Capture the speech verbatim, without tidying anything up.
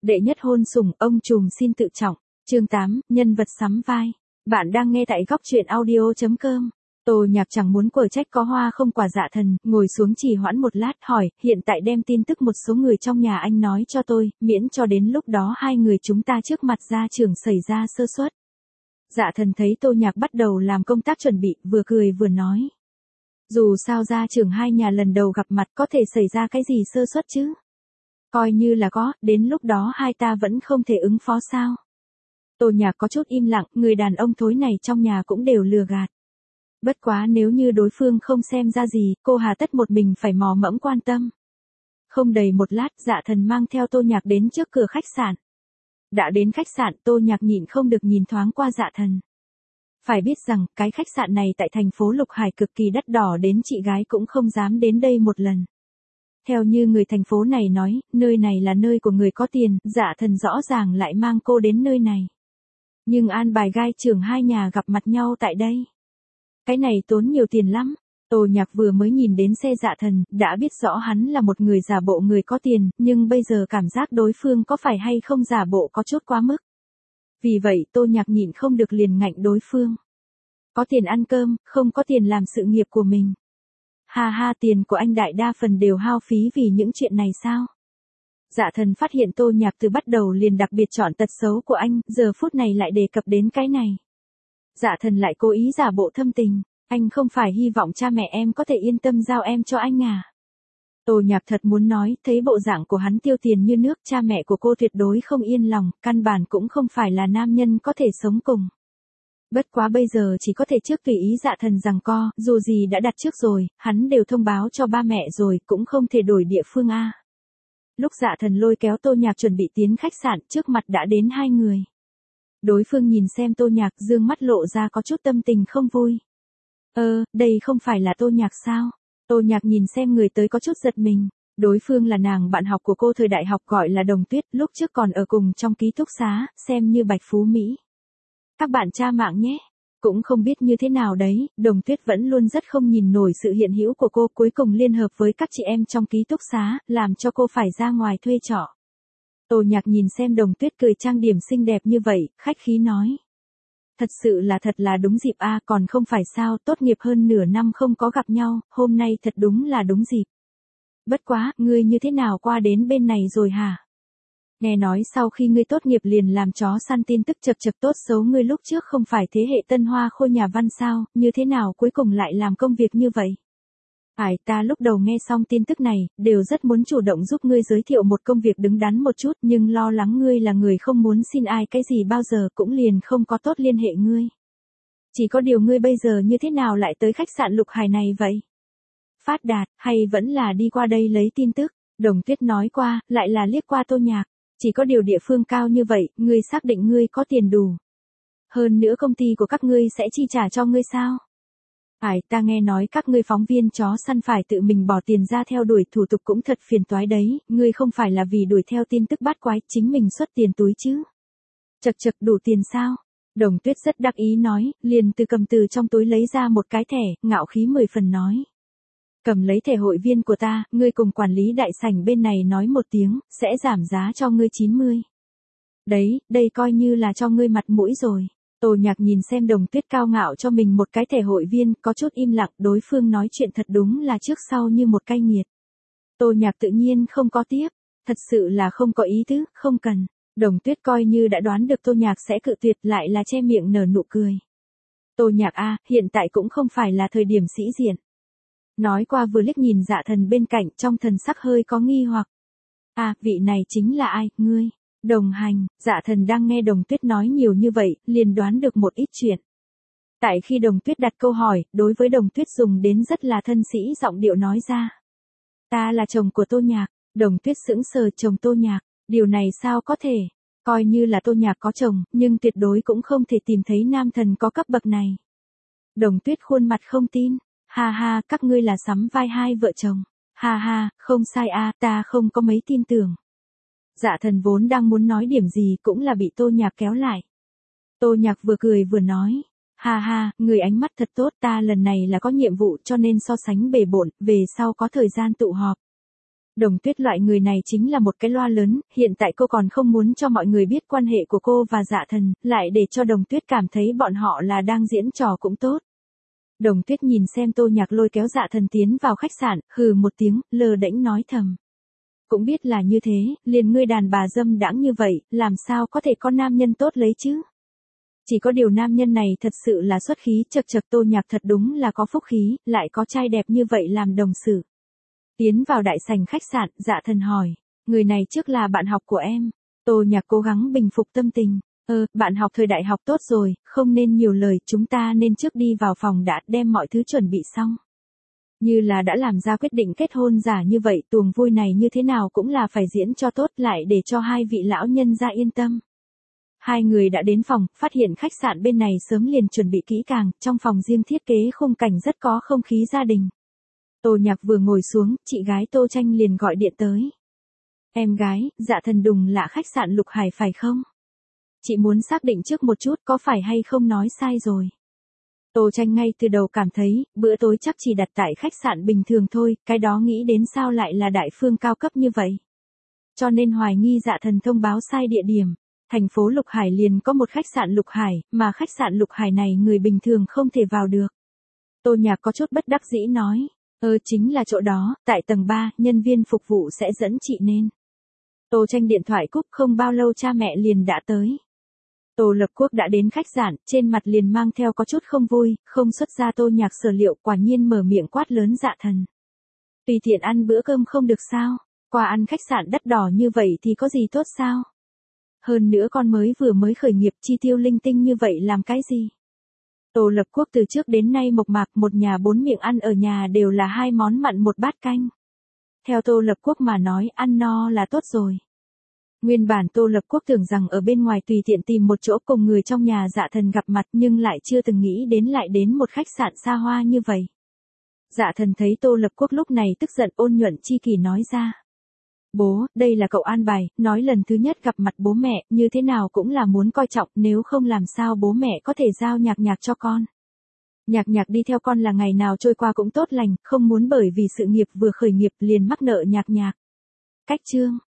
Đệ nhất hôn sủng, ông trùm xin tự trọng. Chương tám, nhân vật sắm vai. Bạn đang nghe tại góc truyện audio chấm com. Tô Nhạc chẳng muốn quở trách có hoa không quả Dạ Thần, ngồi xuống trì hoãn một lát hỏi, hiện tại đem tin tức một số người trong nhà anh nói cho tôi, miễn cho đến lúc đó hai người chúng ta trước mặt gia trưởng xảy ra sơ suất. Dạ Thần thấy Tô Nhạc bắt đầu làm công tác chuẩn bị, vừa cười vừa nói. Dù sao gia trưởng hai nhà lần đầu gặp mặt có thể xảy ra cái gì sơ suất chứ? Coi như là có, đến lúc đó hai ta vẫn không thể ứng phó sao? Tô Nhạc có chút im lặng, người đàn ông thối này trong nhà cũng đều lừa gạt. Bất quá nếu như đối phương không xem ra gì, cô hà tất một mình phải mò mẫm quan tâm. Không đầy một lát, Dạ Thần mang theo Tô Nhạc đến trước cửa khách sạn. Đã đến khách sạn, Tô Nhạc nhịn không được nhìn thoáng qua Dạ Thần. Phải biết rằng, cái khách sạn này tại thành phố Lục Hải cực kỳ đắt đỏ, đến chị gái cũng không dám đến đây một lần. Theo như người thành phố này nói, nơi này là nơi của người có tiền, Dạ Thần rõ ràng lại mang cô đến nơi này. Nhưng an bài gai trưởng hai nhà gặp mặt nhau tại đây. Cái này tốn nhiều tiền lắm. Tô Nhạc vừa mới nhìn đến xe Dạ Thần, đã biết rõ hắn là một người giả bộ người có tiền, nhưng bây giờ cảm giác đối phương có phải hay không giả bộ có chút quá mức. Vì vậy Tô Nhạc nhịn không được liền ngạnh đối phương. Có tiền ăn cơm, không có tiền làm sự nghiệp của mình. Ha ha, tiền của anh đại đa phần đều hao phí vì những chuyện này sao? Dạ Thần phát hiện Tô Nhạc từ bắt đầu liền đặc biệt chọn tật xấu của anh, giờ phút này lại đề cập đến cái này. Dạ Thần lại cố ý giả bộ thâm tình, anh không phải hy vọng cha mẹ em có thể yên tâm giao em cho anh à? Tô Nhạc thật muốn nói, thấy bộ dạng của hắn tiêu tiền như nước, cha mẹ của cô tuyệt đối không yên lòng, căn bản cũng không phải là nam nhân có thể sống cùng. Bất quá bây giờ chỉ có thể trước tùy ý Dạ Thần giằng co, dù gì đã đặt trước rồi, hắn đều thông báo cho ba mẹ rồi, cũng không thể đổi địa phương a. Lúc Dạ Thần lôi kéo Tô Nhạc chuẩn bị tiến khách sạn, trước mặt đã đến hai người. Đối phương nhìn xem Tô Nhạc, dương mắt lộ ra có chút tâm tình không vui. Ơ, đây không phải là Tô Nhạc sao? Tô Nhạc nhìn xem người tới có chút giật mình. Đối phương là nàng bạn học của cô thời đại học gọi là Đồng Tuyết, lúc trước còn ở cùng trong ký túc xá, xem như bạch phú Mỹ. Các bạn tra mạng nhé. Cũng không biết như thế nào đấy, Đồng Tuyết vẫn luôn rất không nhìn nổi sự hiện hữu của cô, cuối cùng liên hợp với các chị em trong ký túc xá, làm cho cô phải ra ngoài thuê trọ. Tô Nhạc nhìn xem Đồng Tuyết cười trang điểm xinh đẹp như vậy, khách khí nói. Thật sự là thật là đúng dịp a, còn không phải sao, tốt nghiệp hơn nửa năm không có gặp nhau, hôm nay thật đúng là đúng dịp. Bất quá, ngươi như thế nào qua đến bên này rồi hả? Nghe nói sau khi ngươi tốt nghiệp liền làm chó săn, tin tức chật chật tốt xấu, ngươi lúc trước không phải thế hệ tân hoa khôi nhà văn sao, như thế nào cuối cùng lại làm công việc như vậy? Ải, ta lúc đầu nghe xong tin tức này, đều rất muốn chủ động giúp ngươi giới thiệu một công việc đứng đắn một chút, nhưng lo lắng ngươi là người không muốn xin ai cái gì bao giờ, cũng liền không có tốt liên hệ ngươi. Chỉ có điều ngươi bây giờ như thế nào lại tới khách sạn Lục Hải này vậy? Phát đạt, hay vẫn là đi qua đây lấy tin tức? Đồng Tuyết nói qua, lại là liếc qua Tô Nhạc. Chỉ có điều địa phương cao như vậy, ngươi xác định ngươi có tiền đủ. Hơn nữa công ty của các ngươi sẽ chi trả cho ngươi sao? Ải, ta nghe nói các ngươi phóng viên chó săn phải tự mình bỏ tiền ra theo đuổi, thủ tục cũng thật phiền toái đấy, ngươi không phải là vì đuổi theo tin tức bát quái, chính mình xuất tiền túi chứ? Chật chật, đủ tiền sao? Đồng Tuyết rất đắc ý nói, liền từ cầm từ trong túi lấy ra một cái thẻ, ngạo khí mười phần nói. Cầm lấy thẻ hội viên của ta, ngươi cùng quản lý đại sảnh bên này nói một tiếng, sẽ giảm giá cho ngươi chín mươi. Đấy, đây coi như là cho ngươi mặt mũi rồi. Tô Nhạc nhìn xem Đồng Tuyết cao ngạo cho mình một cái thẻ hội viên, có chút im lặng, đối phương nói chuyện thật đúng là trước sau như một cây nghiệt. Tô Nhạc tự nhiên không có tiếp, thật sự là không có ý tứ, không cần. Đồng Tuyết coi như đã đoán được Tô Nhạc sẽ cự tuyệt, lại là che miệng nở nụ cười. Tô Nhạc a, hiện tại cũng không phải là thời điểm sĩ diện. Nói qua vừa liếc nhìn Dạ Thần bên cạnh, trong thần sắc hơi có nghi hoặc. À, vị này chính là ai, ngươi? Đồng hành. Dạ Thần đang nghe Đồng Tuyết nói nhiều như vậy, liền đoán được một ít chuyện. Tại khi Đồng Tuyết đặt câu hỏi, đối với Đồng Tuyết dùng đến rất là thân sĩ giọng điệu nói ra. Ta là chồng của Tô Nhạc. Đồng Tuyết sững sờ, chồng Tô Nhạc, điều này sao có thể? Coi như là Tô Nhạc có chồng, nhưng tuyệt đối cũng không thể tìm thấy nam thần có cấp bậc này. Đồng Tuyết khuôn mặt không tin. Ha ha, các ngươi là sắm vai hai vợ chồng. Ha ha, không sai a, ta không có mấy tin tưởng. Dạ Thần vốn đang muốn nói điểm gì cũng là bị Tô Nhạc kéo lại. Tô Nhạc vừa cười vừa nói. Ha ha, người ánh mắt thật tốt, ta lần này là có nhiệm vụ cho nên so sánh bề bộn, về sau có thời gian tụ họp. Đồng Tuyết loại người này chính là một cái loa lớn, hiện tại cô còn không muốn cho mọi người biết quan hệ của cô và Dạ Thần, lại để cho Đồng Tuyết cảm thấy bọn họ là đang diễn trò cũng tốt. Đồng Tuyết nhìn xem Tô Nhạc lôi kéo Dạ Thần tiến vào khách sạn, hừ một tiếng, lơ đễnh nói thầm. Cũng biết là như thế, liền ngươi đàn bà dâm đãng như vậy, làm sao có thể có nam nhân tốt lấy chứ? Chỉ có điều nam nhân này thật sự là xuất khí, chật chật Tô Nhạc thật đúng là có phúc khí, lại có trai đẹp như vậy làm đồng sự. Tiến vào đại sảnh khách sạn, Dạ Thần hỏi, người này trước là bạn học của em. Tô Nhạc cố gắng bình phục tâm tình, ờ, bạn học thời đại học tốt rồi, không nên nhiều lời, chúng ta nên trước đi vào phòng đã, đem mọi thứ chuẩn bị xong. Như là đã làm ra quyết định kết hôn giả như vậy, tuồng vui này như thế nào cũng là phải diễn cho tốt lại để cho hai vị lão nhân ra yên tâm. Hai người đã đến phòng, phát hiện khách sạn bên này sớm liền chuẩn bị kỹ càng, trong phòng riêng thiết kế khung cảnh rất có không khí gia đình. Tô Nhạc vừa ngồi xuống, chị gái Tô Tranh liền gọi điện tới. Em gái, Dạ Thần đùng lạ khách sạn Lục Hải phải không? Chị muốn xác định trước một chút có phải hay không nói sai rồi. Tô Tranh ngay từ đầu cảm thấy, bữa tối chắc chỉ đặt tại khách sạn bình thường thôi, cái đó nghĩ đến sao lại là đại phương cao cấp như vậy. Cho nên hoài nghi Dạ Thần thông báo sai địa điểm. Thành phố Lục Hải liền có một khách sạn Lục Hải, mà khách sạn Lục Hải này người bình thường không thể vào được. Tô Nhạc có chút bất đắc dĩ nói, ơ chính là chỗ đó, tại tầng ba, nhân viên phục vụ sẽ dẫn chị nên. Tô Tranh điện thoại cúp, không bao lâu cha mẹ liền đã tới. Tô Lập Quốc đã đến khách sạn, trên mặt liền mang theo có chút không vui, không xuất ra Tô Nhạc sở liệu, quả nhiên mở miệng quát lớn Dạ Thần. Tùy tiện ăn bữa cơm không được sao, qua ăn khách sạn đắt đỏ như vậy thì có gì tốt sao? Hơn nữa con mới vừa mới khởi nghiệp, chi tiêu linh tinh như vậy làm cái gì? Tô Lập Quốc từ trước đến nay mộc mạc, một nhà bốn miệng ăn ở nhà đều là hai món mặn một bát canh. Theo Tô Lập Quốc mà nói, ăn no là tốt rồi. Nguyên bản Tô Lập Quốc tưởng rằng ở bên ngoài tùy tiện tìm một chỗ cùng người trong nhà Dạ Thần gặp mặt, nhưng lại chưa từng nghĩ đến lại đến một khách sạn xa hoa như vậy. Dạ Thần thấy Tô Lập Quốc lúc này tức giận, ôn nhuận chi kỷ nói ra. Bố, đây là cậu an bài, nói lần thứ nhất gặp mặt bố mẹ, như thế nào cũng là muốn coi trọng, nếu không làm sao bố mẹ có thể giao Nhạc Nhạc cho con. Nhạc Nhạc đi theo con là ngày nào trôi qua cũng tốt lành, không muốn bởi vì sự nghiệp vừa khởi nghiệp liền mắc nợ Nhạc Nhạc. Cách chương